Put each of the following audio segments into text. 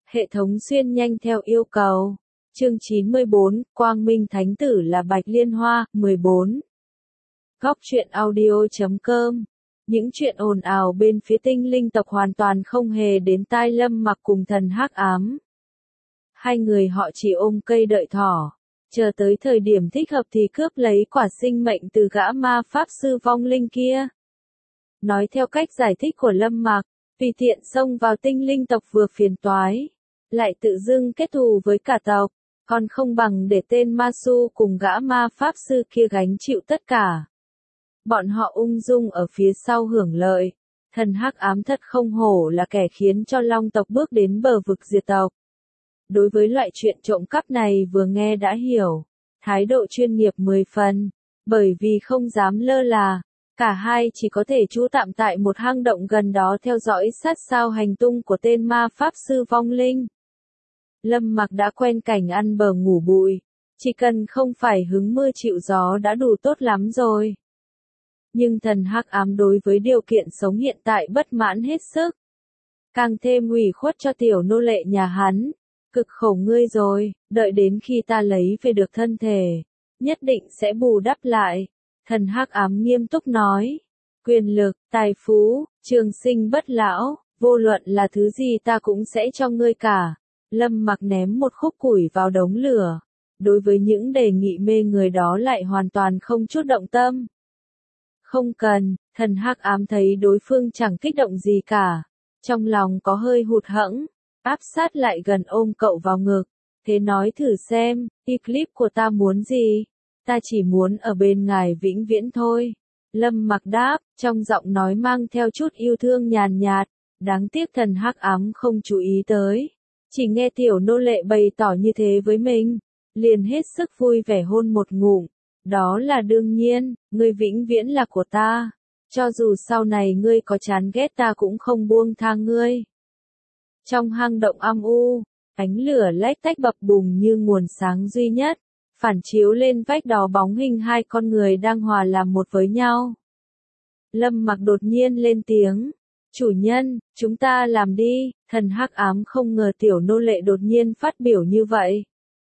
Hệ thống xuyên nhanh theo yêu cầu. Chương 94, Quang Minh Thánh Tử là Bạch Liên Hoa, 14. Góc truyện audio.com. Những chuyện ồn ào bên phía tinh linh tộc hoàn toàn không hề đến tai Lâm Mặc cùng thần hắc ám. Hai người họ chỉ ôm cây đợi thỏ, chờ tới thời điểm thích hợp thì cướp lấy quả sinh mệnh từ gã ma pháp sư vong linh kia. Nói theo cách giải thích của Lâm Mặc, tùy tiện xông vào tinh linh tộc vừa phiền toái, lại tự dưng kết thù với cả tộc, còn không bằng để tên ma su cùng gã ma pháp sư kia gánh chịu tất cả. Bọn họ ung dung ở phía sau hưởng lợi, thần hắc ám thật không hổ là kẻ khiến cho long tộc bước đến bờ vực diệt tộc. Đối với loại chuyện trộm cắp này vừa nghe đã hiểu, thái độ chuyên nghiệp 10 phần, bởi vì không dám lơ là, cả hai chỉ có thể trú tạm tại một hang động gần đó theo dõi sát sao hành tung của tên ma pháp sư vong linh. Lâm Mặc đã quen cảnh ăn bờ ngủ bụi, chỉ cần không phải hứng mưa chịu gió đã đủ tốt lắm rồi. Nhưng thần hắc ám đối với điều kiện sống hiện tại bất mãn hết sức. Càng thêm ủy khuất cho tiểu nô lệ nhà hắn. Cực khổ ngươi rồi, đợi đến khi ta lấy về được thân thể, nhất định sẽ bù đắp lại. Thần hắc ám nghiêm túc nói. Quyền lực, tài phú, trường sinh bất lão, vô luận là thứ gì ta cũng sẽ cho ngươi cả. Lâm Mặc ném một khúc củi vào đống lửa. Đối với những đề nghị mê người đó lại hoàn toàn không chút động tâm. Không cần, thần hắc ám thấy đối phương chẳng kích động gì cả. Trong lòng có hơi hụt hẫng, áp sát lại gần ôm cậu vào ngực. Thế nói thử xem, clip của ta muốn gì? Ta chỉ muốn ở bên ngài vĩnh viễn thôi. Lâm Mặc đáp, trong giọng nói mang theo chút yêu thương nhàn nhạt. Đáng tiếc thần hắc ám không chú ý tới. Chỉ nghe tiểu nô lệ bày tỏ như thế với mình, liền hết sức vui vẻ hôn một ngụm. Đó là đương nhiên, ngươi vĩnh viễn là của ta. Cho dù sau này ngươi có chán ghét ta cũng không buông tha ngươi. Trong hang động âm u, ánh lửa lách tách bập bùng như nguồn sáng duy nhất, phản chiếu lên vách đỏ bóng hình hai con người đang hòa làm một với nhau. Lâm Mặc đột nhiên lên tiếng. Chủ nhân, chúng ta làm đi. Thần hắc ám không ngờ tiểu nô lệ đột nhiên phát biểu như vậy.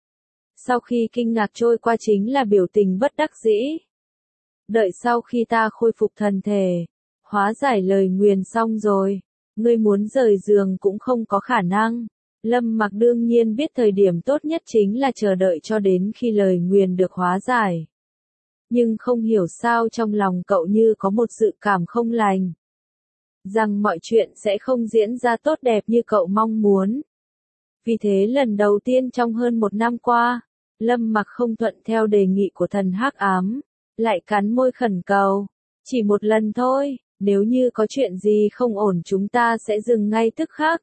Sau khi kinh ngạc trôi qua chính là biểu tình bất đắc dĩ. Đợi sau khi ta khôi phục thần thể, hóa giải lời nguyền xong rồi, ngươi muốn rời giường cũng không có khả năng. Lâm Mặc đương nhiên biết thời điểm tốt nhất chính là chờ đợi cho đến khi lời nguyền được hóa giải. Nhưng không hiểu sao trong lòng cậu như có một dự cảm không lành. Rằng mọi chuyện sẽ không diễn ra tốt đẹp như cậu mong muốn. Vì thế lần đầu tiên trong hơn 1 năm qua, Lâm Mặc không thuận theo đề nghị của thần hắc ám, lại cắn môi khẩn cầu. Chỉ một lần thôi, nếu như có chuyện gì không ổn chúng ta sẽ dừng ngay tức khắc.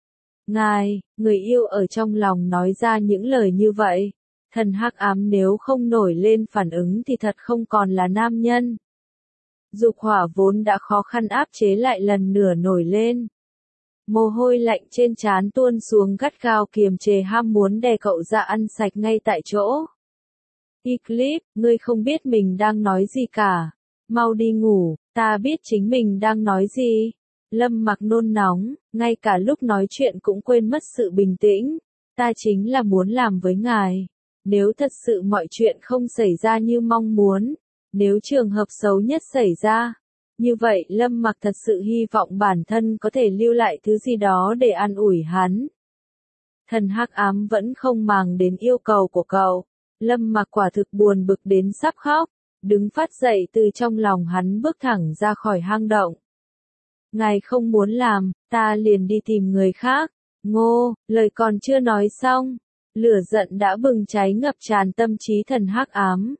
Ngài, người yêu ở trong lòng nói ra những lời như vậy. Thần hắc ám nếu không nổi lên phản ứng thì thật không còn là nam nhân. Dục hỏa vốn đã khó khăn áp chế lại lần nữa nổi lên. Mồ hôi lạnh trên trán tuôn xuống gắt gao kiềm chế ham muốn đè cậu ra ăn sạch ngay tại chỗ. Eclipse, ngươi không biết mình đang nói gì cả. Mau đi ngủ, ta biết chính mình đang nói gì. Lâm Mặc nôn nóng, ngay cả lúc nói chuyện cũng quên mất sự bình tĩnh. Ta chính là muốn làm với ngài. Nếu thật sự mọi chuyện không xảy ra như mong muốn, nếu trường hợp xấu nhất xảy ra, như vậy Lâm Mặc thật sự hy vọng bản thân có thể lưu lại thứ gì đó để an ủi hắn. Thần hắc ám vẫn không màng đến yêu cầu của cậu. Lâm Mặc quả thực buồn bực đến sắp khóc, đứng phát dậy từ trong lòng hắn bước thẳng ra khỏi hang động. Ngài không muốn làm, ta liền đi tìm người khác. Ngô, lời còn chưa nói xong, lửa giận đã bừng cháy ngập tràn tâm trí thần hắc ám.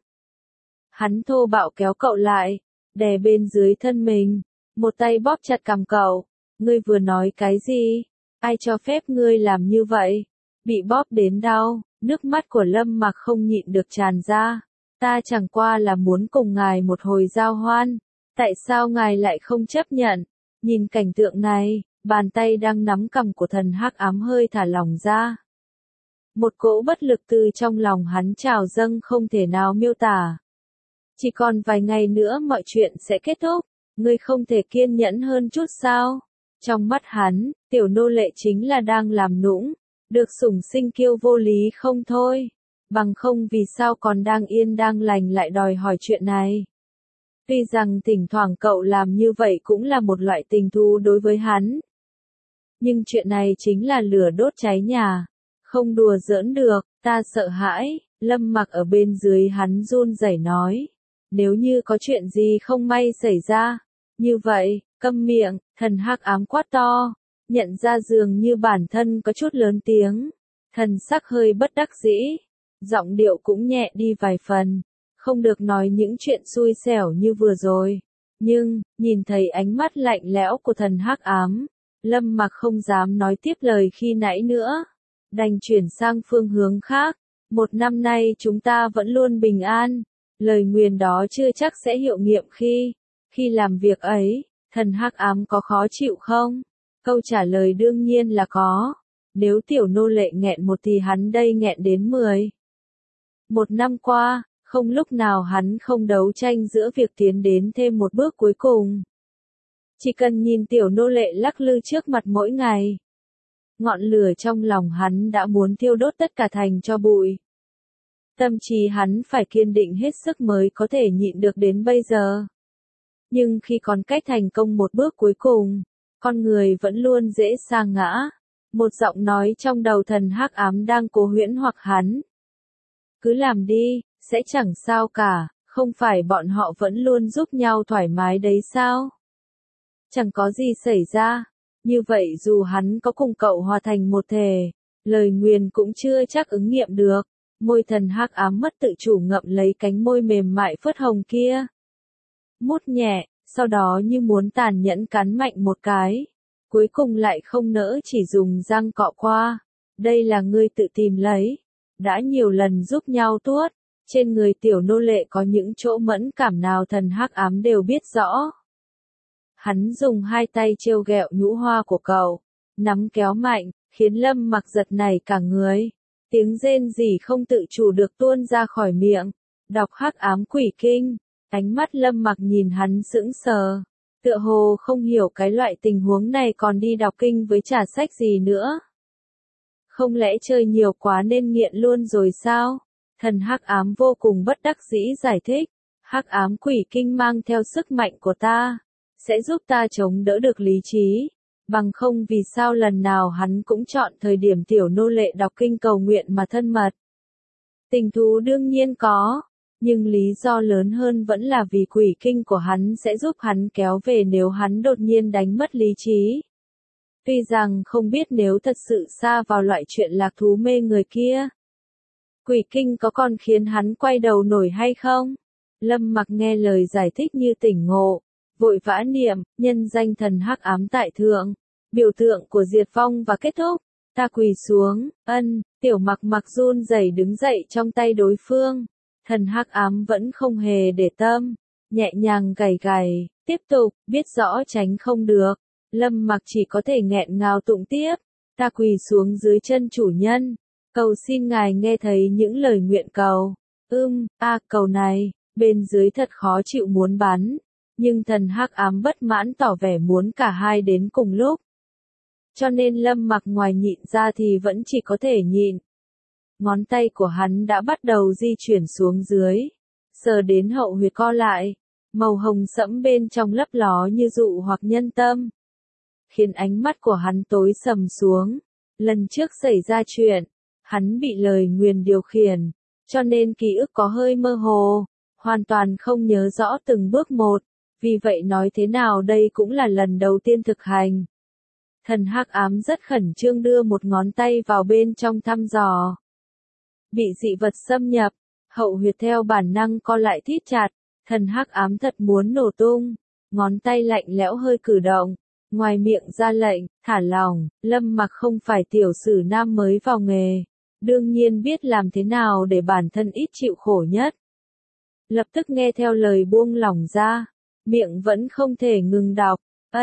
Hắn thô bạo kéo cậu lại, đè bên dưới thân mình, một tay bóp chặt cằm cậu. Ngươi vừa nói cái gì? Ai cho phép ngươi làm như vậy? Bị bóp đến đau, nước mắt của Lâm Mặc không nhịn được tràn ra. Ta chẳng qua là muốn cùng ngài một hồi giao hoan. Tại sao ngài lại không chấp nhận? Nhìn cảnh tượng này, bàn tay đang nắm cằm của thần hắc ám hơi thả lỏng ra. Một cỗ bất lực từ trong lòng hắn trào dâng không thể nào miêu tả. Chỉ còn vài ngày nữa mọi chuyện sẽ kết thúc, ngươi không thể kiên nhẫn hơn chút sao? Trong mắt hắn, tiểu nô lệ chính là đang làm nũng, được sủng sinh kiêu vô lý không thôi. Bằng không vì sao còn đang yên đang lành lại đòi hỏi chuyện này. Tuy rằng thỉnh thoảng cậu làm như vậy cũng là một loại tình thú đối với hắn. Nhưng chuyện này chính là lửa đốt cháy nhà. Không đùa giỡn được, ta sợ hãi, Lâm Mặc ở bên dưới hắn run rẩy nói. Nếu như có chuyện gì không may xảy ra, như vậy, câm miệng, thần hắc ám quát to, nhận ra dường như bản thân có chút lớn tiếng. Thần sắc hơi bất đắc dĩ, giọng điệu cũng nhẹ đi vài phần, không được nói những chuyện xui xẻo như vừa rồi. Nhưng, nhìn thấy ánh mắt lạnh lẽo của thần hắc ám, Lâm Mặc không dám nói tiếp lời khi nãy nữa, đành chuyển sang phương hướng khác. 1 năm nay chúng ta vẫn luôn bình an, lời nguyền đó chưa chắc sẽ hiệu nghiệm khi làm việc ấy. Thần hắc ám có khó chịu không? Câu trả lời đương nhiên là có. Nếu tiểu nô lệ nghẹn 1 thì hắn đây nghẹn đến 10. 1 năm qua, không lúc nào hắn không đấu tranh giữa việc tiến đến thêm một bước cuối cùng. Chỉ cần nhìn tiểu nô lệ lắc lư trước mặt mỗi ngày, ngọn lửa trong lòng hắn đã muốn thiêu đốt tất cả thành tro bụi. Tâm trí hắn phải kiên định hết sức mới có thể nhịn được đến bây giờ. Nhưng khi còn cách thành công một bước cuối cùng, con người vẫn luôn dễ sa ngã. Một giọng nói trong đầu thần hắc ám đang cố huyễn hoặc hắn. Cứ làm đi, sẽ chẳng sao cả, không phải bọn họ vẫn luôn giúp nhau thoải mái đấy sao? Chẳng có gì xảy ra. Như vậy dù hắn có cùng cậu hòa thành một thể, lời nguyền cũng chưa chắc ứng nghiệm được. Môi thần hắc ám mất tự chủ ngậm lấy cánh môi mềm mại phớt hồng kia. Mút nhẹ, sau đó như muốn tàn nhẫn cắn mạnh một cái. Cuối cùng lại không nỡ chỉ dùng răng cọ qua. Đây là ngươi tự tìm lấy. Đã nhiều lần giúp nhau tuốt. Trên người tiểu nô lệ có những chỗ mẫn cảm nào thần hắc ám đều biết rõ. Hắn dùng 2 tay trêu ghẹo nhũ hoa của cậu. Nắm kéo mạnh, khiến Lâm Mặc giật nảy cả người. Tiếng rên rỉ không tự chủ được tuôn ra khỏi miệng. Đọc hắc ám quỷ kinh. Ánh mắt Lâm Mặc nhìn hắn sững sờ. Tựa hồ không hiểu cái loại tình huống này còn đi đọc kinh với trả sách gì nữa. Không lẽ chơi nhiều quá nên nghiện luôn rồi sao? Thần hắc ám vô cùng bất đắc dĩ giải thích. Hắc ám quỷ kinh mang theo sức mạnh của ta, sẽ giúp ta chống đỡ được lý trí. Bằng không vì sao lần nào hắn cũng chọn thời điểm tiểu nô lệ đọc kinh cầu nguyện mà thân mật. Tình thú đương nhiên có, nhưng lý do lớn hơn vẫn là vì quỷ kinh của hắn sẽ giúp hắn kéo về nếu hắn đột nhiên đánh mất lý trí. Tuy rằng không biết nếu thật sự sa vào loại chuyện lạc thú mê người kia, quỷ kinh có còn khiến hắn quay đầu nổi hay không? Lâm Mặc nghe lời giải thích như tỉnh ngộ, vội vã niệm, nhân danh thần hắc ám tại thượng, biểu tượng của diệt vong và kết thúc. Ta quỳ xuống, tiểu Mặc Mặc run rẩy đứng dậy trong tay đối phương. Thần hắc ám vẫn không hề để tâm, nhẹ nhàng gảy gảy, tiếp tục, biết rõ tránh không được. Lâm Mặc chỉ có thể nghẹn ngào tụng tiếp. Ta quỳ xuống dưới chân chủ nhân, cầu xin ngài nghe thấy những lời nguyện cầu. Cầu này, bên dưới thật khó chịu muốn bắn. Nhưng thần hắc ám bất mãn tỏ vẻ muốn cả hai đến cùng lúc. Cho nên Lâm Mặc ngoài nhịn ra thì vẫn chỉ có thể nhịn. Ngón tay của hắn đã bắt đầu di chuyển xuống dưới, sờ đến hậu huyệt co lại, màu hồng sẫm bên trong lấp ló như dụ hoặc nhân tâm, khiến ánh mắt của hắn tối sầm xuống. Lần trước xảy ra chuyện, hắn bị lời nguyền điều khiển, cho nên ký ức có hơi mơ hồ, hoàn toàn không nhớ rõ từng bước một, vì vậy nói thế nào đây cũng là lần đầu tiên thực hành. Thần hắc ám rất khẩn trương đưa một ngón tay vào bên trong thăm dò. Bị dị vật xâm nhập, hậu huyệt theo bản năng co lại thít chặt, thần hắc ám thật muốn nổ tung, ngón tay lạnh lẽo hơi cử động, ngoài miệng ra lệnh, thả lỏng. Lâm Mặc không phải tiểu sử nam mới vào nghề, đương nhiên biết làm thế nào để bản thân ít chịu khổ nhất. Lập tức nghe theo lời buông lỏng ra, miệng vẫn không thể ngừng đọc,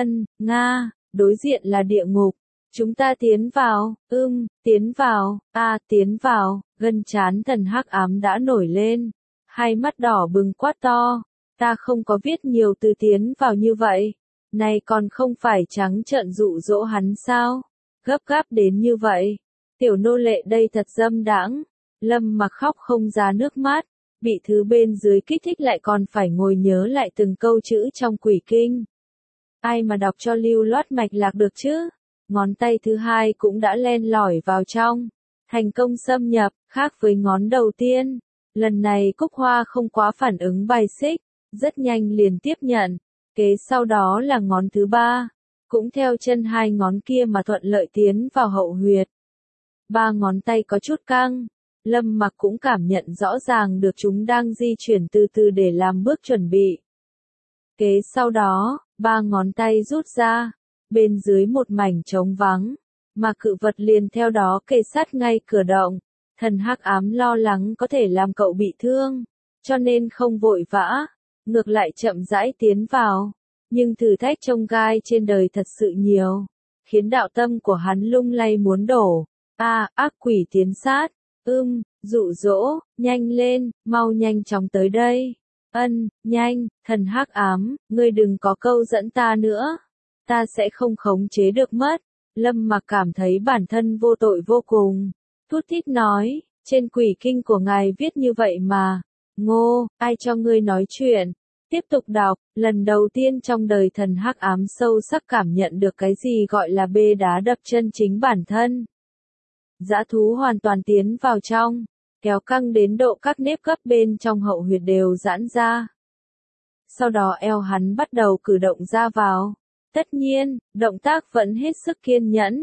Nga, đối diện là địa ngục. Chúng ta tiến vào, tiến vào, tiến vào. Gân trán thần hắc ám đã nổi lên, hai mắt đỏ bừng quát to, ta không có viết nhiều từ tiến vào như vậy, này còn không phải trắng trợn dụ dỗ hắn sao, gấp gáp đến như vậy. Tiểu nô lệ đây thật dâm đãng. Lâm Mặc khóc không ra nước mắt, bị thứ bên dưới kích thích lại còn phải ngồi nhớ lại từng câu chữ trong quỷ kinh. Ai mà đọc cho lưu loát mạch lạc được chứ? Ngón tay thứ hai cũng đã len lỏi vào trong, thành công xâm nhập, khác với ngón đầu tiên. Lần này Cúc Hoa không quá phản ứng bài xích, rất nhanh liền tiếp nhận. Kế sau đó là ngón thứ ba, cũng theo chân hai ngón kia mà thuận lợi tiến vào hậu huyệt. Ba ngón tay có chút căng, Lâm Mặc cũng cảm nhận rõ ràng được chúng đang di chuyển từ từ để làm bước chuẩn bị. Kế sau đó, ba ngón tay rút ra, bên dưới một mảnh trống vắng, mà cự vật liền theo đó kề sát ngay cửa động. Thần hắc ám lo lắng có thể làm cậu bị thương, cho nên không vội vã, ngược lại chậm rãi tiến vào. Nhưng thử thách chông gai trên đời thật sự nhiều, khiến đạo tâm của hắn lung lay muốn đổ. Ác quỷ tiến sát, dụ dỗ, nhanh lên, mau nhanh chóng tới đây. Nhanh, thần hắc ám, ngươi đừng có câu dẫn ta nữa, ta sẽ không khống chế được mất. Lâm Mặc cảm thấy bản thân vô tội vô cùng, thút thít nói, trên quỷ kinh của ngài viết như vậy mà. Ngô, ai cho ngươi nói chuyện? Tiếp tục đọc, lần đầu tiên trong đời thần hắc ám sâu sắc cảm nhận được cái gì gọi là bê đá đập chân chính bản thân. Dã thú hoàn toàn tiến vào trong, kéo căng đến độ các nếp gấp bên trong hậu huyệt đều giãn ra. Sau đó eo hắn bắt đầu cử động ra vào. Tất nhiên, động tác vẫn hết sức kiên nhẫn.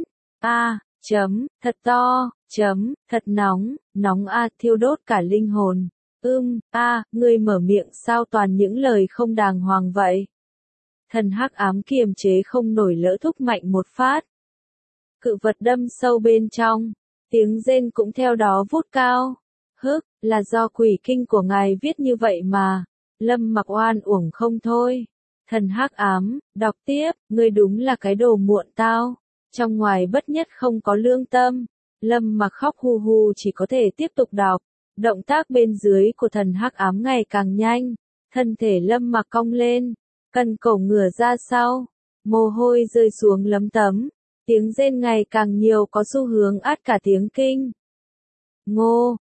Thật to, thật nóng, thiêu đốt cả linh hồn. Ngươi mở miệng sao toàn những lời không đàng hoàng vậy? Thần hắc ám kiềm chế không nổi lỡ thúc mạnh một phát. Cự vật đâm sâu bên trong, tiếng rên cũng theo đó vút cao. Là do quỷ kinh của ngài viết như vậy mà. Lâm Mặc oan uổng không thôi. Thần hắc ám, đọc tiếp, ngươi đúng là cái đồ muộn tao. Trong ngoài bất nhất không có lương tâm. Lâm Mặc khóc hu hu chỉ có thể tiếp tục đọc. Động tác bên dưới của thần hắc ám ngày càng nhanh. Thân thể Lâm Mặc cong lên, cần cổ ngửa ra sau. Mồ hôi rơi xuống lấm tấm. Tiếng rên ngày càng nhiều có xu hướng át cả tiếng kinh. Ngô,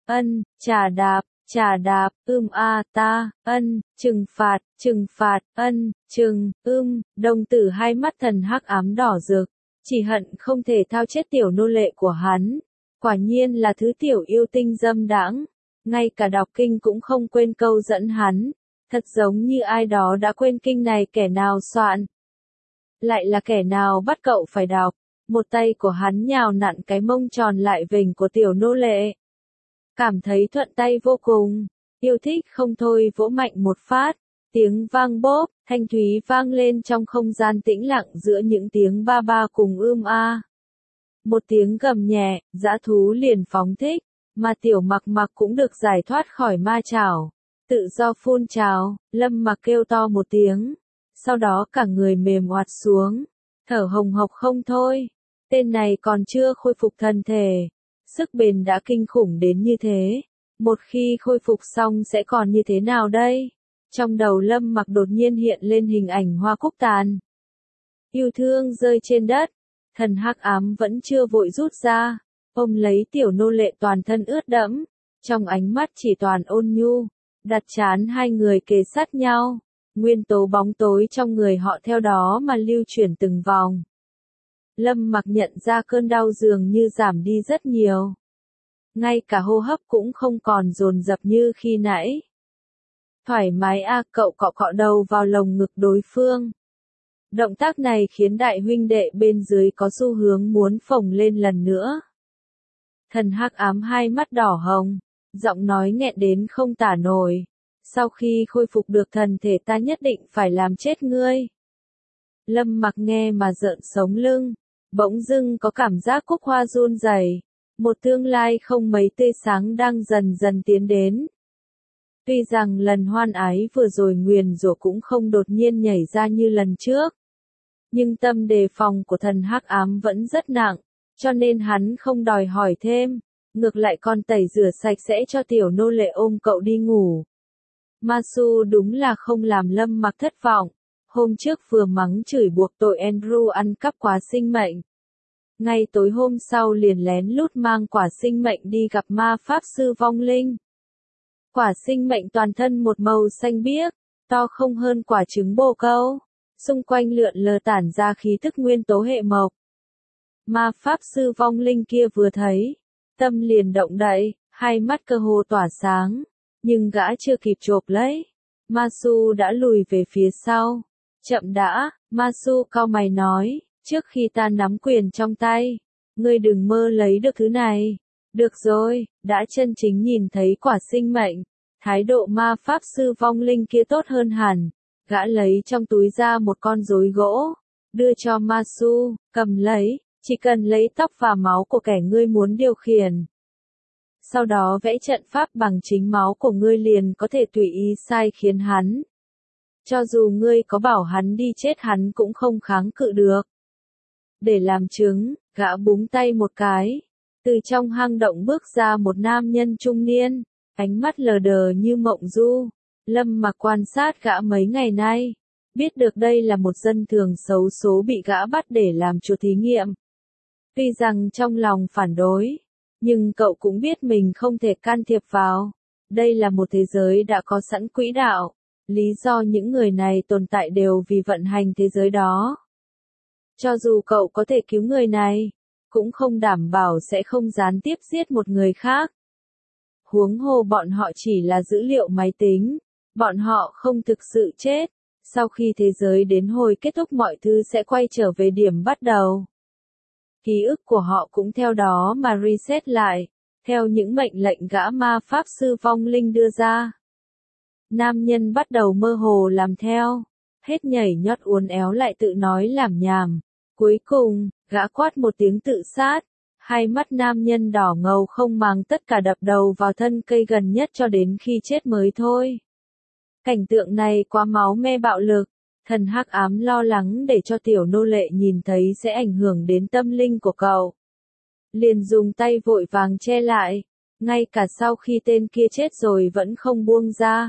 trà đạp, trừng phạt, đồng tử hai mắt thần hắc ám đỏ rực, chỉ hận không thể thao chết tiểu nô lệ của hắn. Quả nhiên là thứ tiểu yêu tinh dâm đãng, ngay cả đọc kinh cũng không quên câu dẫn hắn, thật giống như ai đó đã quên kinh này kẻ nào soạn. Lại là kẻ nào bắt cậu phải đọc. Một tay của hắn nhào nặn cái mông tròn lại vểnh của tiểu nô lệ. Cảm thấy thuận tay vô cùng, yêu thích không thôi vỗ mạnh một phát, tiếng vang bốp, thanh thúy vang lên trong không gian tĩnh lặng giữa những tiếng ba ba cùng Một tiếng gầm nhẹ, dã thú liền phóng thích, mà tiểu mặc mặc cũng được giải thoát khỏi ma chảo. Tự do phun trào, Lâm Mặc kêu to một tiếng, sau đó cả người mềm oạt xuống, thở hồng hộc không thôi. Tên này còn chưa khôi phục thân thể. Sức bền đã kinh khủng đến như thế. Một khi khôi phục xong sẽ còn như thế nào đây? Trong đầu Lâm Mặc đột nhiên hiện lên hình ảnh hoa cúc tàn. Yêu thương rơi trên đất. Thần hắc ám vẫn chưa vội rút ra. Ôm lấy tiểu nô lệ toàn thân ướt đẫm. Trong ánh mắt chỉ toàn ôn nhu. Đặt trán hai người kề sát nhau. Nguyên tố bóng tối trong người họ theo đó mà lưu chuyển từng vòng. Lâm Mặc nhận ra cơn đau dường như giảm đi rất nhiều. Ngay cả hô hấp cũng không còn dồn dập như khi nãy. Thoải mái cậu cọ cọ đầu vào lồng ngực đối phương. Động tác này khiến đại huynh đệ bên dưới có xu hướng muốn phồng lên lần nữa. Thần hắc ám hai mắt đỏ hồng, giọng nói nghẹn đến không tả nổi. Sau khi khôi phục được thần thể ta nhất định phải làm chết ngươi. Lâm Mặc nghe mà rợn sống lưng. Bỗng dưng có cảm giác cúc hoa run rẩy, một tương lai không mấy tươi sáng đang dần dần tiến đến. Tuy rằng lần hoan ái vừa rồi nguyền rủa cũng không đột nhiên nhảy ra như lần trước, nhưng tâm đề phòng của thần hắc ám vẫn rất nặng, cho nên hắn không đòi hỏi thêm, ngược lại còn tẩy rửa sạch sẽ cho tiểu nô lệ ôm cậu đi ngủ. Masu đúng là không làm Lâm Mặc thất vọng. Hôm trước vừa mắng chửi buộc tội Andrew ăn cắp quá sinh mệnh. ngay tối hôm sau liền lén lút mang quả sinh mệnh đi gặp ma pháp sư vong linh. Quả sinh mệnh toàn thân một màu xanh biếc, to không hơn quả trứng bồ câu, xung quanh lượn lờ tản ra khí tức nguyên tố hệ mộc. Ma pháp sư vong linh kia vừa thấy, tâm liền động đậy, hai mắt cơ hồ tỏa sáng, nhưng gã chưa kịp chộp lấy, Masu đã lùi về phía sau. Chậm đã, Masu cau mày nói, trước khi ta nắm quyền trong tay, ngươi đừng mơ lấy được thứ này. Được rồi, đã chân chính nhìn thấy quả sinh mệnh, thái độ ma pháp sư vong linh kia tốt hơn hẳn. Gã lấy trong túi ra một con rối gỗ, đưa cho Masu, cầm lấy, chỉ cần lấy tóc và máu của kẻ ngươi muốn điều khiển. Sau đó vẽ trận pháp bằng chính máu của ngươi liền có thể tùy ý sai khiến hắn. Cho dù ngươi có bảo hắn đi chết hắn cũng không kháng cự được. Để làm chứng, gã búng tay một cái. Từ trong hang động bước ra một nam nhân trung niên, ánh mắt lờ đờ như mộng du. Lâm Mặc quan sát gã mấy ngày nay, biết được đây là một dân thường xấu số bị gã bắt để làm chuột thí nghiệm. Tuy rằng trong lòng phản đối, nhưng cậu cũng biết mình không thể can thiệp vào. Đây là một thế giới đã có sẵn quỹ đạo, lý do những người này tồn tại đều vì vận hành thế giới đó. Cho dù cậu có thể cứu người này, cũng không đảm bảo sẽ không gián tiếp giết một người khác. Huống hồ bọn họ chỉ là dữ liệu máy tính, bọn họ không thực sự chết. Sau khi thế giới đến hồi kết thúc mọi thứ sẽ quay trở về điểm bắt đầu. Ký ức của họ cũng theo đó mà reset lại, theo những mệnh lệnh gã ma pháp sư vong linh đưa ra. Nam nhân bắt đầu mơ hồ làm theo, hết nhảy nhót uốn éo lại tự nói lảm nhảm. Cuối cùng, gã quát một tiếng tự sát, hai mắt nam nhân đỏ ngầu không màng tất cả đập đầu vào thân cây gần nhất cho đến khi chết mới thôi. Cảnh tượng này quá máu me bạo lực, thần hắc ám lo lắng để cho tiểu nô lệ nhìn thấy sẽ ảnh hưởng đến tâm linh của cậu. Liền dùng tay vội vàng che lại, ngay cả sau khi tên kia chết rồi vẫn không buông ra.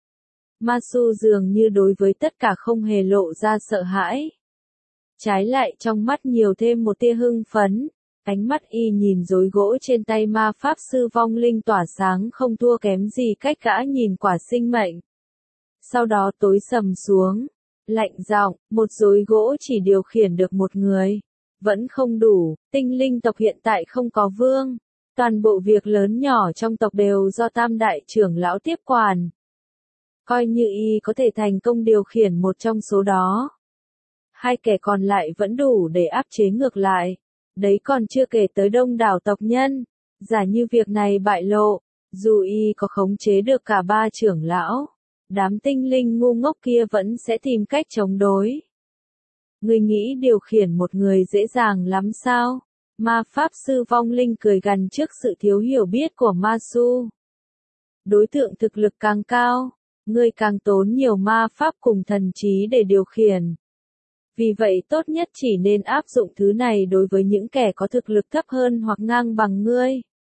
Masu dường như đối với tất cả không hề lộ ra sợ hãi. Trái lại trong mắt nhiều thêm một tia hưng phấn, ánh mắt y nhìn rối gỗ trên tay ma pháp sư vong linh tỏa sáng không thua kém gì cách gã nhìn quả sinh mệnh. Sau đó tối sầm xuống, lạnh giọng, một rối gỗ chỉ điều khiển được một người. Vẫn không đủ, tinh linh tộc hiện tại không có vương. Toàn bộ việc lớn nhỏ trong tộc đều do tam đại trưởng lão tiếp quản. Coi như y có thể thành công điều khiển một trong số đó. Hai kẻ còn lại vẫn đủ để áp chế ngược lại. Đấy còn chưa kể tới đông đảo tộc nhân. Giả như việc này bại lộ, dù y có khống chế được cả ba trưởng lão, đám tinh linh ngu ngốc kia vẫn sẽ tìm cách chống đối. Ngươi nghĩ điều khiển một người dễ dàng lắm sao? Ma pháp sư vong linh cười gằn trước sự thiếu hiểu biết của Masu. Đối tượng thực lực càng cao, ngươi càng tốn nhiều ma pháp cùng thần trí để điều khiển. Vì vậy tốt nhất chỉ nên áp dụng thứ này đối với những kẻ có thực lực thấp hơn hoặc ngang bằng ngươi.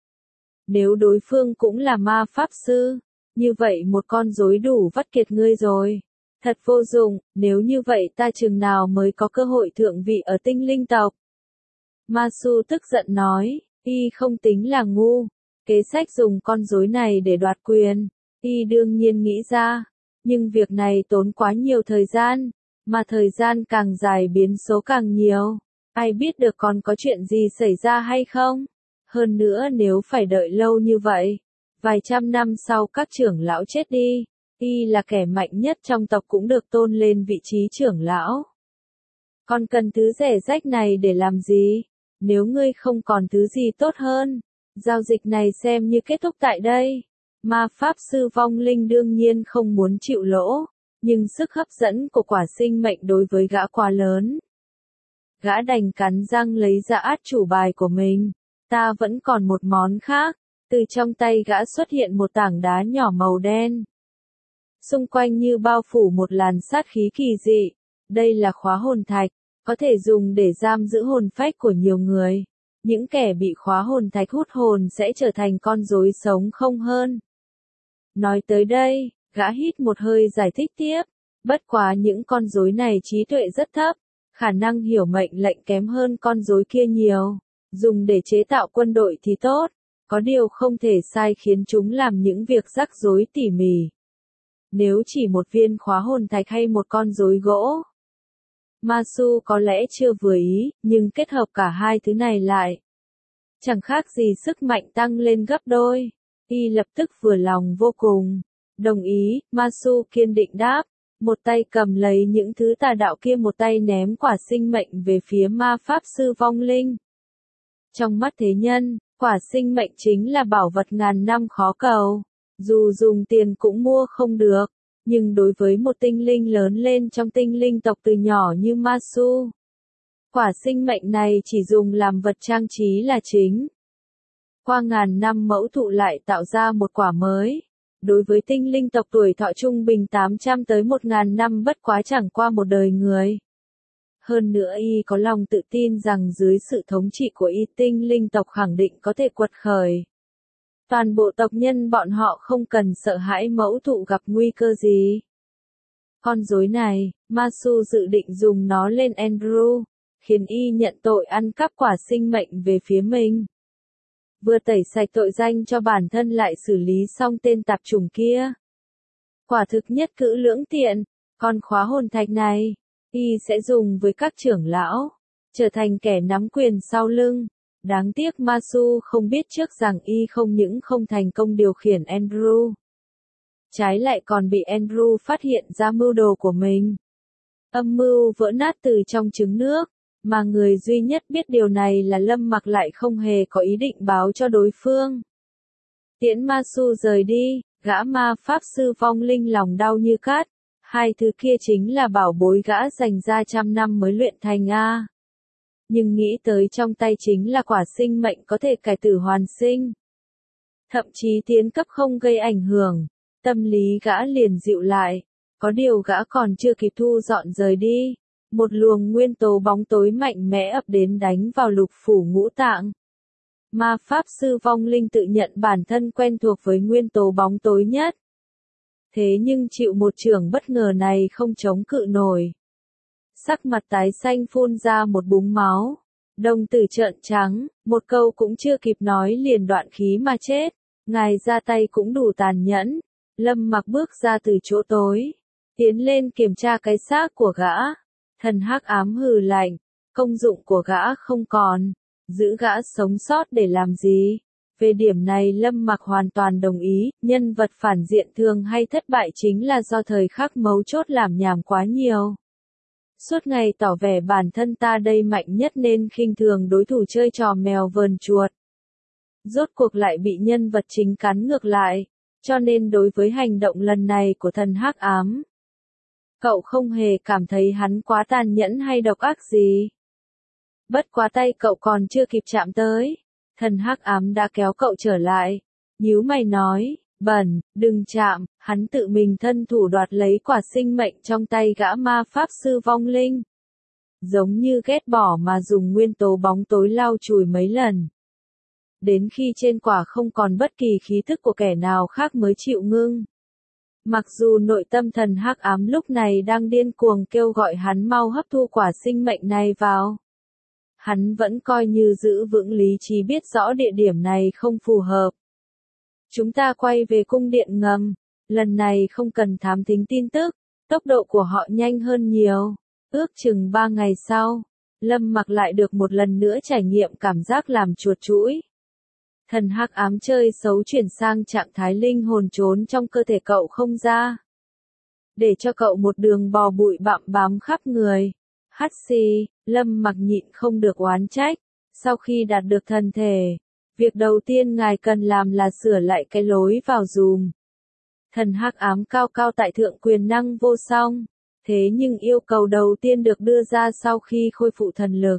Nếu đối phương cũng là ma pháp sư, như vậy một con rối đủ vắt kiệt ngươi rồi. Thật vô dụng, nếu như vậy ta chừng nào mới có cơ hội thượng vị ở tinh linh tộc. Masu tức giận nói, y không tính là ngu. Kế sách dùng con rối này để đoạt quyền, y đương nhiên nghĩ ra. Nhưng việc này tốn quá nhiều thời gian, mà thời gian càng dài biến số càng nhiều. Ai biết được còn có chuyện gì xảy ra hay không? Hơn nữa nếu phải đợi lâu như vậy, vài trăm năm sau các trưởng lão chết đi, y là kẻ mạnh nhất trong tộc cũng được tôn lên vị trí trưởng lão. Còn cần thứ rẻ rách này để làm gì? Nếu ngươi không còn thứ gì tốt hơn, giao dịch này xem như kết thúc tại đây. Ma pháp sư vong linh đương nhiên không muốn chịu lỗ, nhưng sức hấp dẫn của quả sinh mệnh đối với gã quá lớn. Gã đành cắn răng lấy ra át chủ bài của mình. Ta vẫn còn một món khác. Từ trong tay gã xuất hiện một tảng đá nhỏ màu đen. Xung quanh như bao phủ một làn sát khí kỳ dị. Đây là khóa hồn thạch, có thể dùng để giam giữ hồn phách của nhiều người. Những kẻ bị khóa hồn thạch hút hồn sẽ trở thành con rối sống không hơn. Nói tới đây, gã hít một hơi giải thích tiếp. Bất quá những con rối này trí tuệ rất thấp, khả năng hiểu mệnh lệnh kém hơn con rối kia nhiều. Dùng để chế tạo quân đội thì tốt, có điều không thể sai khiến chúng làm những việc rắc rối tỉ mỉ. Nếu chỉ một viên khóa hồn thạch hay một con rối gỗ, Masu có lẽ chưa vừa ý, nhưng kết hợp cả hai thứ này lại, chẳng khác gì sức mạnh tăng lên gấp đôi. Y lập tức vừa lòng vô cùng. Đồng ý, Masu kiên định đáp. Một tay cầm lấy những thứ tà đạo kia, một tay ném quả sinh mệnh về phía ma pháp sư vong linh. Trong mắt thế nhân, quả sinh mệnh chính là bảo vật ngàn năm khó cầu. Dù dùng tiền cũng mua không được. Nhưng đối với một tinh linh lớn lên trong tinh linh tộc từ nhỏ như Masu, quả sinh mệnh này chỉ dùng làm vật trang trí là chính. Qua ngàn năm mẫu thụ lại tạo ra một quả mới. Đối với tinh linh tộc tuổi thọ trung bình 800 tới 1000 năm bất quá chẳng qua một đời người. Hơn nữa y có lòng tự tin rằng dưới sự thống trị của y tinh linh tộc khẳng định có thể quật khởi. Toàn bộ tộc nhân bọn họ không cần sợ hãi mẫu thụ gặp nguy cơ gì. Con rối này, Masu dự định dùng nó lên Andrew, khiến y nhận tội ăn cắp quả sinh mệnh về phía mình. Vừa tẩy sạch tội danh cho bản thân lại xử lý xong tên tạp chủng kia. Quả thực nhất cử lưỡng tiện, con khóa hồn thạch này, y sẽ dùng với các trưởng lão, trở thành kẻ nắm quyền sau lưng. Đáng tiếc Masu không biết trước rằng y không những không thành công điều khiển Andrew, trái lại còn bị Andrew phát hiện ra mưu đồ của mình. Âm mưu vỡ nát từ trong trứng nước, mà người duy nhất biết điều này là Lâm Mặc lại không hề có ý định báo cho đối phương. Tiễn Masu rời đi, gã ma pháp sư vong linh lòng đau như cát. Hai thứ kia chính là bảo bối gã dành ra trăm năm mới luyện thành a. Nhưng nghĩ tới trong tay chính là quả sinh mệnh có thể cải tử hoàn sinh. Thậm chí tiến cấp không gây ảnh hưởng, tâm lý gã liền dịu lại. Có điều gã còn chưa kịp thu dọn rời đi. Một luồng nguyên tố bóng tối mạnh mẽ ập đến đánh vào lục phủ ngũ tạng. Ma pháp sư vong linh tự nhận bản thân quen thuộc với nguyên tố bóng tối nhất. Thế nhưng chịu một chưởng bất ngờ này không chống cự nổi. Sắc mặt tái xanh phun ra một búng máu. Đồng tử trợn trắng, một câu cũng chưa kịp nói liền đoạn khí mà chết. Ngài ra tay cũng đủ tàn nhẫn. Lâm Mặc bước ra từ chỗ tối, tiến lên kiểm tra cái xác của gã. Thần hắc ám hừ lạnh, công dụng của gã không còn, giữ gã sống sót để làm gì? Về điểm này Lâm Mặc hoàn toàn đồng ý, nhân vật phản diện thường hay thất bại chính là do thời khắc mấu chốt làm nhảm quá nhiều. Suốt ngày tỏ vẻ bản thân ta đây mạnh nhất nên khinh thường đối thủ chơi trò mèo vờn chuột. Rốt cuộc lại bị nhân vật chính cắn ngược lại, cho nên đối với hành động lần này của thần hắc ám, cậu không hề cảm thấy hắn quá tàn nhẫn hay độc ác gì. Bất quá tay cậu còn chưa kịp chạm tới, thần hắc ám đã kéo cậu trở lại. Nhíu mày nói, bẩn, đừng chạm, hắn tự mình thân thủ đoạt lấy quả sinh mệnh trong tay gã ma pháp sư vong linh. Giống như ghét bỏ mà dùng nguyên tố bóng tối lau chùi mấy lần. Đến khi trên quả không còn bất kỳ khí thức của kẻ nào khác mới chịu ngưng. Mặc dù nội tâm thần hắc ám lúc này đang điên cuồng kêu gọi hắn mau hấp thu quả sinh mệnh này vào. Hắn vẫn coi như giữ vững lý trí biết rõ địa điểm này không phù hợp. Chúng ta quay về cung điện ngầm, lần này không cần thám thính tin tức, tốc độ của họ nhanh hơn nhiều. Ước chừng 3 ngày sau, Lâm Mặc lại được một lần nữa trải nghiệm cảm giác làm chuột chũi. Thần hắc ám chơi xấu chuyển sang trạng thái linh hồn trốn trong cơ thể cậu không ra. Để cho cậu một đường bò bụi bặm bám khắp người. Hắt xì, Lâm Mặc nhịn không được oán trách. Sau khi đạt được thần thể, việc đầu tiên ngài cần làm là sửa lại cái lối vào dùm. Thần hắc ám cao cao tại thượng quyền năng vô song. Thế nhưng yêu cầu đầu tiên được đưa ra sau khi khôi phục thần lực,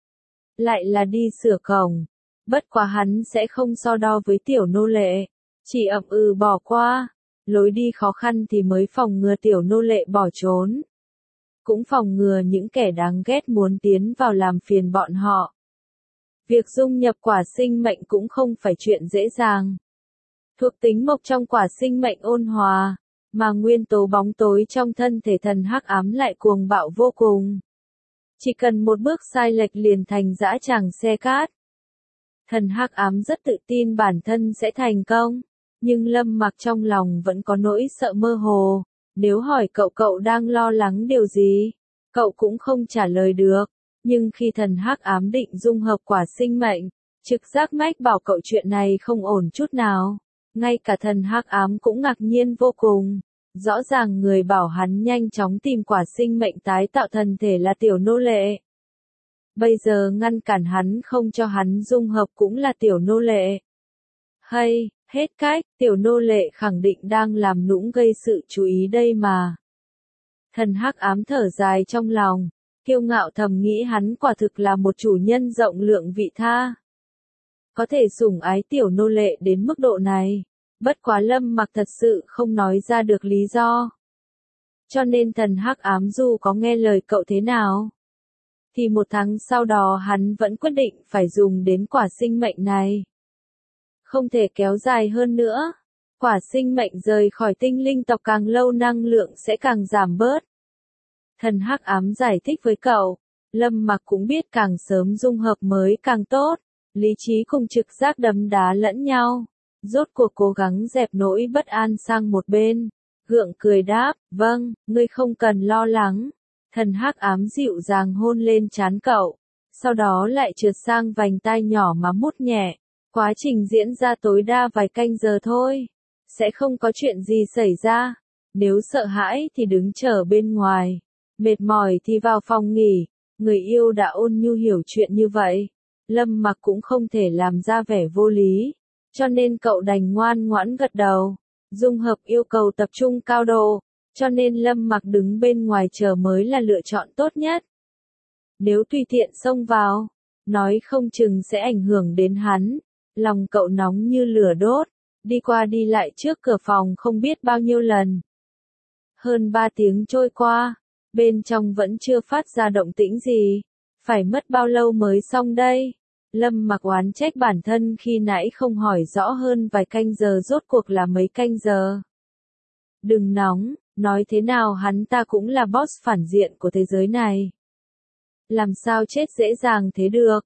lại là đi sửa cổng. Bất quá hắn sẽ không so đo với tiểu nô lệ, chỉ ậm ừ bỏ qua. Lối đi khó khăn thì mới phòng ngừa tiểu nô lệ bỏ trốn. Cũng phòng ngừa những kẻ đáng ghét muốn tiến vào làm phiền bọn họ. Việc dung nhập quả sinh mệnh cũng không phải chuyện dễ dàng. Thuộc tính mộc trong quả sinh mệnh ôn hòa, mà nguyên tố bóng tối trong thân thể thần hắc ám lại cuồng bạo vô cùng. Chỉ cần một bước sai lệch liền thành dã tràng xe cát. Thần hắc ám rất tự tin bản thân sẽ thành công, nhưng Lâm Mặc trong lòng vẫn có nỗi sợ mơ hồ. Nếu hỏi cậu đang lo lắng điều gì, cậu cũng không trả lời được. Nhưng khi thần hắc ám định dung hợp quả sinh mệnh, trực giác mách bảo cậu chuyện này không ổn chút nào. Ngay cả thần hắc ám cũng ngạc nhiên vô cùng. Rõ ràng người bảo hắn nhanh chóng tìm quả sinh mệnh tái tạo thân thể là tiểu nô lệ. Bây giờ ngăn cản hắn không cho hắn dung hợp cũng là tiểu nô lệ. Hay, hết cách, tiểu nô lệ khẳng định đang làm nũng gây sự chú ý đây mà. Thần hắc ám thở dài trong lòng, kiêu ngạo thầm nghĩ hắn quả thực là một chủ nhân rộng lượng vị tha. Có thể sủng ái tiểu nô lệ đến mức độ này, bất quá Lâm Mặc thật sự không nói ra được lý do. Cho nên thần hắc ám dù có nghe lời cậu thế nào, thì một tháng sau đó hắn vẫn quyết định phải dùng đến quả sinh mệnh này. Không thể kéo dài hơn nữa. Quả sinh mệnh rời khỏi tinh linh tộc càng lâu năng lượng sẽ càng giảm bớt. Thần hắc ám giải thích với cậu. Lâm Mặc cũng biết càng sớm dung hợp mới càng tốt. Lý trí cùng trực giác đấm đá lẫn nhau. Rốt cuộc cố gắng dẹp nỗi bất an sang một bên. Gượng cười đáp, vâng, ngươi không cần lo lắng. Thần hắc ám dịu dàng hôn lên trán cậu. Sau đó lại trượt sang vành tai nhỏ mà mút nhẹ. Quá trình diễn ra tối đa vài canh giờ thôi. Sẽ không có chuyện gì xảy ra. Nếu sợ hãi thì đứng chờ bên ngoài. Mệt mỏi thì vào phòng nghỉ. Người yêu đã ôn nhu hiểu chuyện như vậy. Lâm Mặc cũng không thể làm ra vẻ vô lý. Cho nên cậu đành ngoan ngoãn gật đầu. Dung hợp yêu cầu tập trung cao độ. Cho nên Lâm Mặc đứng bên ngoài chờ mới là lựa chọn tốt nhất. Nếu tùy tiện xông vào, nói không chừng sẽ ảnh hưởng đến hắn. Lòng cậu nóng như lửa đốt, đi qua đi lại trước cửa phòng không biết bao nhiêu lần. Hơn 3 tiếng trôi qua, bên trong vẫn chưa phát ra động tĩnh gì. Phải mất bao lâu mới xong đây? Lâm Mặc oán trách bản thân khi nãy không hỏi rõ hơn vài canh giờ rốt cuộc là mấy canh giờ. Đừng nóng, nói thế nào hắn ta cũng là boss phản diện của thế giới này. Làm sao chết dễ dàng thế được?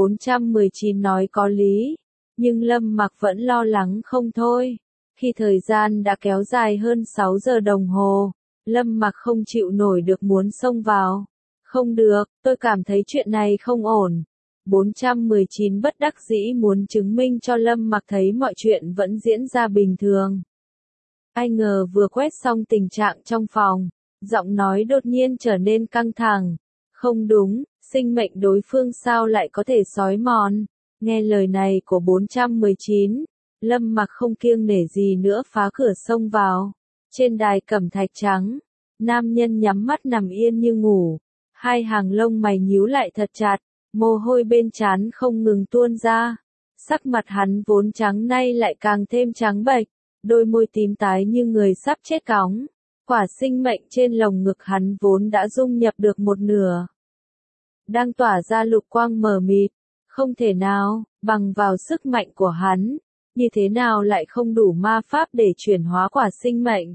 419 nói có lý. Nhưng Lâm Mặc vẫn lo lắng không thôi. Khi thời gian đã kéo dài hơn 6 giờ đồng hồ, Lâm Mặc không chịu nổi được muốn xông vào. Không được, tôi cảm thấy chuyện này không ổn. 419 bất đắc dĩ muốn chứng minh cho Lâm Mặc thấy mọi chuyện vẫn diễn ra bình thường. Ai ngờ vừa quét xong tình trạng trong phòng, giọng nói đột nhiên trở nên căng thẳng. Không đúng, sinh mệnh đối phương sao lại có thể xói mòn. Nghe lời này của 419, Lâm Mặc không kiêng nể gì nữa phá cửa xông vào. Trên đài cẩm thạch trắng, nam nhân nhắm mắt nằm yên như ngủ. Hai hàng lông mày nhíu lại thật chặt, mồ hôi bên trán không ngừng tuôn ra. Sắc mặt hắn vốn trắng nay lại càng thêm trắng bệch, đôi môi tím tái như người sắp chết cóng. Quả sinh mệnh trên lồng ngực hắn vốn đã dung nhập được một nửa. Đang tỏa ra lục quang mờ mịt. Không thể nào, bằng vào sức mạnh của hắn, như thế nào lại không đủ ma pháp để chuyển hóa quả sinh mệnh.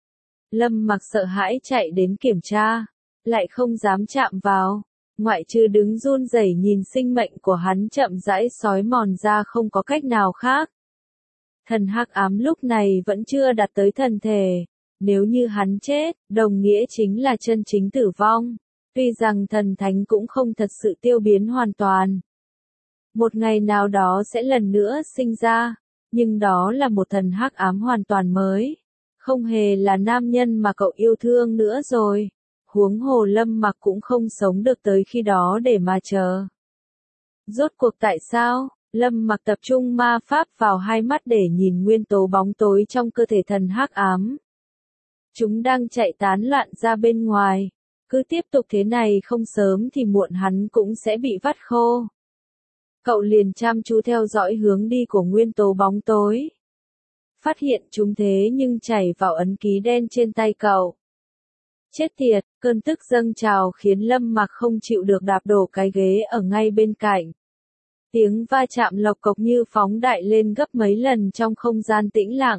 Lâm Mặc sợ hãi chạy đến kiểm tra, lại không dám chạm vào, ngoại trừ đứng run rẩy nhìn sinh mệnh của hắn chậm rãi xói mòn ra không có cách nào khác. Thần hắc ám lúc này vẫn chưa đạt tới thần thể, nếu như hắn chết, đồng nghĩa chính là chân chính tử vong, tuy rằng thần thánh cũng không thật sự tiêu biến hoàn toàn. Một ngày nào đó sẽ lần nữa sinh ra, nhưng đó là một thần hắc ám hoàn toàn mới. Không hề là nam nhân mà cậu yêu thương nữa rồi. Huống hồ Lâm Mặc cũng không sống được tới khi đó để mà chờ. Rốt cuộc tại sao? Lâm Mặc tập trung ma pháp vào hai mắt để nhìn nguyên tố bóng tối trong cơ thể thần hắc ám. Chúng đang chạy tán loạn ra bên ngoài. Cứ tiếp tục thế này không sớm thì muộn hắn cũng sẽ bị vắt khô. Cậu liền chăm chú theo dõi hướng đi của nguyên tố bóng tối. Phát hiện chúng thế nhưng chảy vào ấn ký đen trên tay cậu. Chết tiệt, cơn tức dâng trào khiến Lâm Mặc không chịu được đạp đổ cái ghế ở ngay bên cạnh. Tiếng va chạm lộc cộc như phóng đại lên gấp mấy lần trong không gian tĩnh lặng.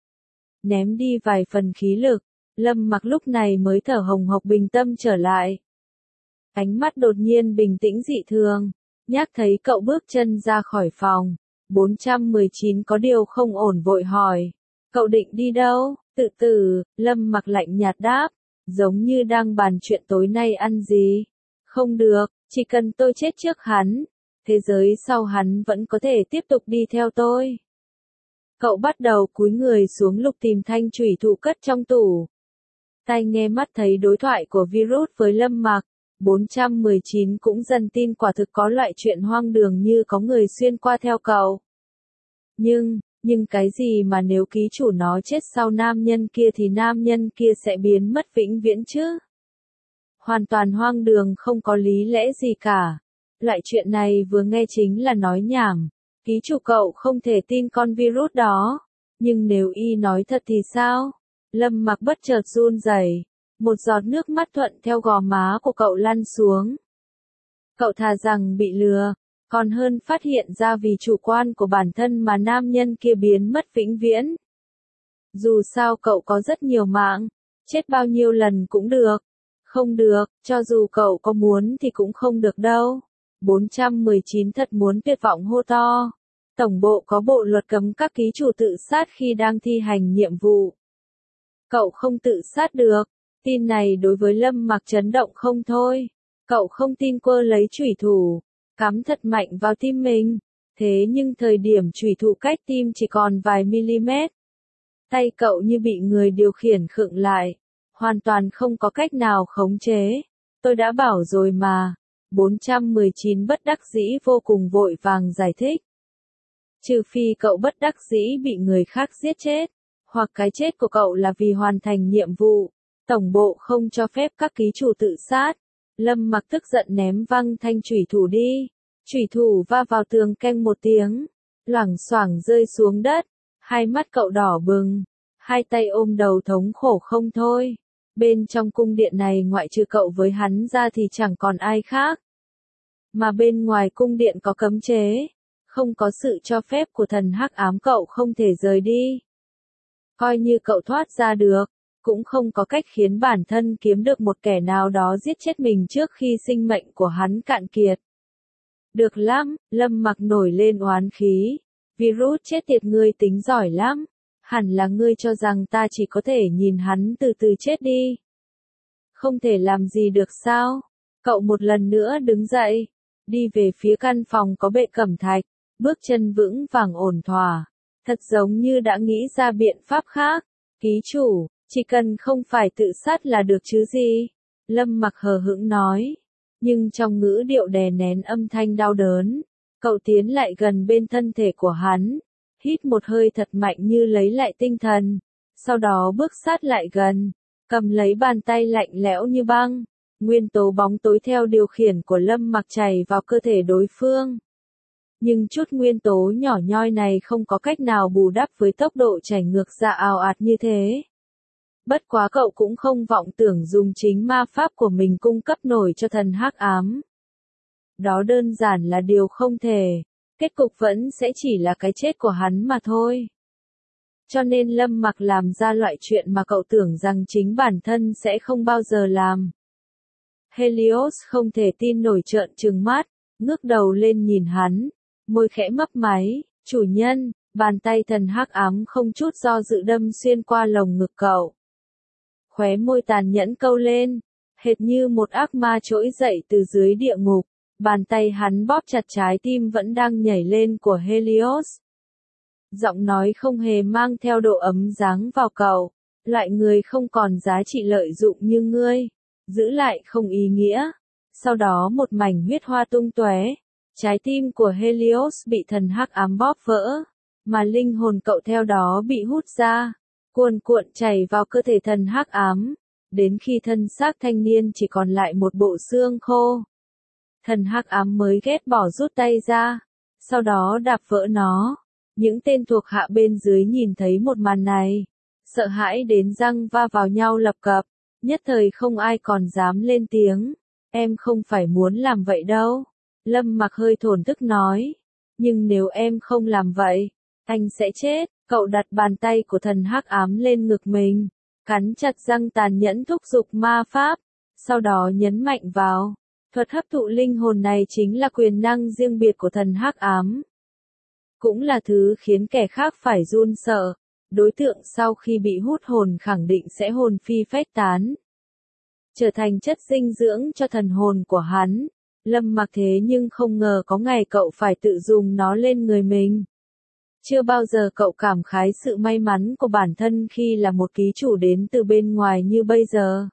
Ném đi vài phần khí lực, Lâm Mặc lúc này mới thở hồng hộc bình tâm trở lại. ánh mắt đột nhiên bình tĩnh dị thường. Nhác thấy cậu bước chân ra khỏi phòng. 419 có điều không ổn vội hỏi. Cậu định đi đâu? Tự tử, Lâm Mặc lạnh nhạt đáp. Giống như đang bàn chuyện tối nay ăn gì. Không được, chỉ cần tôi chết trước hắn. Thế giới sau hắn vẫn có thể tiếp tục đi theo tôi. Cậu bắt đầu cúi người xuống lục tìm thanh chủy thủ cất trong tủ. Tai nghe mắt thấy đối thoại của virus với Lâm Mặc. 419 cũng dần tin quả thực có loại chuyện hoang đường như có người xuyên qua theo cậu. Nhưng cái gì mà nếu ký chủ nó chết sau nam nhân kia thì nam nhân kia sẽ biến mất vĩnh viễn chứ? Hoàn toàn hoang đường, không có lý lẽ gì cả. Loại chuyện này vừa nghe chính là nói nhảm. Ký chủ cậu không thể tin con virus đó. Nhưng nếu y nói thật thì sao? Lâm Mặc bất chợt run rẩy. Một giọt nước mắt thuận theo gò má của cậu lăn xuống. Cậu thà rằng bị lừa, còn hơn phát hiện ra vì chủ quan của bản thân mà nam nhân kia biến mất vĩnh viễn. Dù sao cậu có rất nhiều mạng, chết bao nhiêu lần cũng được. Không được, cho dù cậu có muốn thì cũng không được đâu. 419 thật muốn tuyệt vọng hô to. Tổng bộ có bộ luật cấm các ký chủ tự sát khi đang thi hành nhiệm vụ. Cậu không tự sát được. Tin này đối với Lâm Mặc chấn động không thôi. Cậu không tin quơ lấy chủy thủ, cắm thật mạnh vào tim mình. Thế nhưng thời điểm chủy thủ cách tim chỉ còn vài mm. Tay cậu như bị người điều khiển khựng lại. Hoàn toàn không có cách nào khống chế. Tôi đã bảo rồi mà. 419 bất đắc dĩ vô cùng vội vàng giải thích. Trừ phi cậu bất đắc dĩ bị người khác giết chết. Hoặc cái chết của cậu là vì hoàn thành nhiệm vụ. Tổng bộ không cho phép các ký chủ tự sát. Lâm Mặc tức giận ném văng thanh chủy thủ đi. Chủy thủ va vào tường keng một tiếng. Loảng xoảng rơi xuống đất. Hai mắt cậu đỏ bừng. Hai tay ôm đầu thống khổ không thôi. Bên trong cung điện này ngoại trừ cậu với hắn ra thì chẳng còn ai khác. Mà bên ngoài cung điện có cấm chế. Không có sự cho phép của thần hắc ám cậu không thể rời đi. Coi như cậu thoát ra được. Cũng không có cách khiến bản thân kiếm được một kẻ nào đó giết chết mình trước khi sinh mệnh của hắn cạn kiệt. Được lắm, Lâm Mặc nổi lên oán khí. Virus chết tiệt, ngươi tính giỏi lắm. Hẳn là ngươi cho rằng ta chỉ có thể nhìn hắn từ từ chết đi. Không thể làm gì được sao? Cậu một lần nữa đứng dậy. Đi về phía căn phòng có bệ cẩm thạch. Bước chân vững vàng ổn thỏa. Thật giống như đã nghĩ ra biện pháp khác. Ký chủ. Chỉ cần không phải tự sát là được chứ gì? Lâm Mặc hờ hững nói. Nhưng trong ngữ điệu đè nén âm thanh đau đớn. Cậu tiến lại gần bên thân thể của hắn. Hít một hơi thật mạnh như lấy lại tinh thần. Sau đó bước sát lại gần. Cầm lấy bàn tay lạnh lẽo như băng. Nguyên tố bóng tối theo điều khiển của Lâm Mặc chảy vào cơ thể đối phương. Nhưng chút nguyên tố nhỏ nhoi này không có cách nào bù đắp với tốc độ chảy ngược ra ào ạt như thế. Bất quá cậu cũng không vọng tưởng dùng chính ma pháp của mình cung cấp nổi cho thần hắc ám. Đó đơn giản là điều không thể. Kết cục vẫn sẽ chỉ là cái chết của hắn mà thôi. Cho nên Lâm Mặc làm ra loại chuyện mà cậu tưởng rằng chính bản thân sẽ không bao giờ làm. Helios không thể tin nổi trợn trừng mắt, ngước đầu lên nhìn hắn, môi khẽ mấp máy, chủ nhân, bàn tay thần hắc ám không chút do dự đâm xuyên qua lồng ngực cậu. Khóe môi tàn nhẫn câu lên, hệt như một ác ma trỗi dậy từ dưới địa ngục, bàn tay hắn bóp chặt trái tim vẫn đang nhảy lên của Helios. Giọng nói không hề mang theo độ ấm giáng vào cậu, loại người không còn giá trị lợi dụng như ngươi, giữ lại không ý nghĩa. Sau đó một mảnh huyết hoa tung tóe, trái tim của Helios bị thần hắc ám bóp vỡ, mà linh hồn cậu theo đó bị hút ra, cuồn cuộn chảy vào cơ thể thần hắc ám, đến khi thân xác thanh niên chỉ còn lại một bộ xương khô. Thần hắc ám mới ghét bỏ rút tay ra, sau đó đạp vỡ nó. Những tên thuộc hạ bên dưới nhìn thấy một màn này, sợ hãi đến răng va vào nhau lập cập, nhất thời không ai còn dám lên tiếng. Em không phải muốn làm vậy đâu. Lâm Mặc hơi thổn thức nói. Nhưng nếu em không làm vậy, anh sẽ chết. Cậu đặt bàn tay của thần hắc ám lên ngực mình, cắn chặt răng tàn nhẫn thúc giục ma pháp, sau đó nhấn mạnh vào. Thuật hấp thụ linh hồn này chính là quyền năng riêng biệt của thần hắc ám. Cũng là thứ khiến kẻ khác phải run sợ. Đối tượng sau khi bị hút hồn khẳng định sẽ hồn phi phách tán, trở thành chất dinh dưỡng cho thần hồn của hắn. Lâm Mặc thế nhưng không ngờ có ngày cậu phải tự dùng nó lên người mình. Chưa bao giờ cậu cảm khái sự may mắn của bản thân khi là một ký chủ đến từ bên ngoài như bây giờ.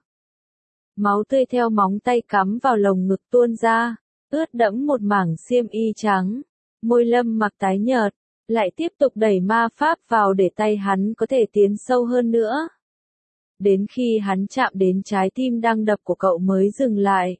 Máu tươi theo móng tay cắm vào lồng ngực tuôn ra, ướt đẫm một mảng xiêm y trắng. Môi Lâm Mặc tái nhợt, lại tiếp tục đẩy ma pháp vào để tay hắn có thể tiến sâu hơn nữa. Đến khi hắn chạm đến trái tim đang đập của cậu mới dừng lại.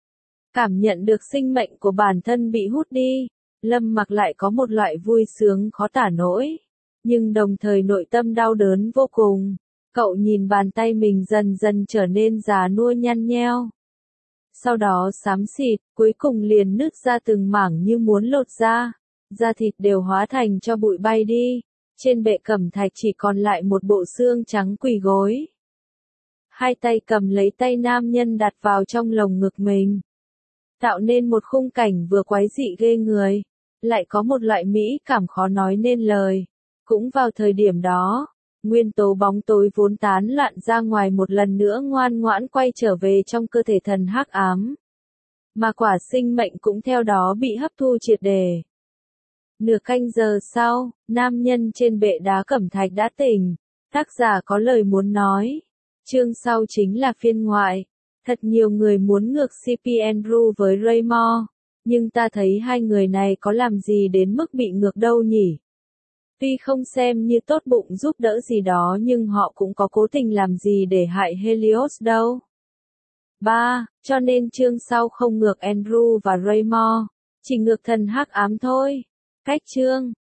Cảm nhận được sinh mệnh của bản thân bị hút đi, Lâm Mặc lại có một loại vui sướng khó tả nổi, nhưng đồng thời nội tâm đau đớn vô cùng. Cậu nhìn bàn tay mình dần dần trở nên già nua nhăn nheo. Sau đó xám xịt, cuối cùng liền nứt ra từng mảng như muốn lột ra. Da thịt đều hóa thành cho bụi bay đi. Trên bệ cẩm thạch chỉ còn lại một bộ xương trắng quỳ gối. Hai tay cầm lấy tay nam nhân đặt vào trong lồng ngực mình, tạo nên một khung cảnh vừa quái dị ghê người, lại có một loại mỹ cảm khó nói nên lời. Cũng vào thời điểm đó, nguyên tố bóng tối vốn tán loạn ra ngoài một lần nữa ngoan ngoãn quay trở về trong cơ thể thần hắc ám. Mà quả sinh mệnh cũng theo đó bị hấp thu triệt để. Nửa canh giờ sau, nam nhân trên bệ đá cẩm thạch đã tỉnh. Tác giả có lời muốn nói. Chương sau chính là phiên ngoại. Thật nhiều người muốn ngược CP Andrew với Raymore, nhưng ta thấy hai người này có làm gì đến mức bị ngược đâu nhỉ? Tuy không xem như tốt bụng giúp đỡ gì đó nhưng họ cũng có cố tình làm gì để hại Helios đâu. 3. Cho nên chương sau không ngược Andrew và Raymore, chỉ ngược thần hắc ám thôi. Cách chương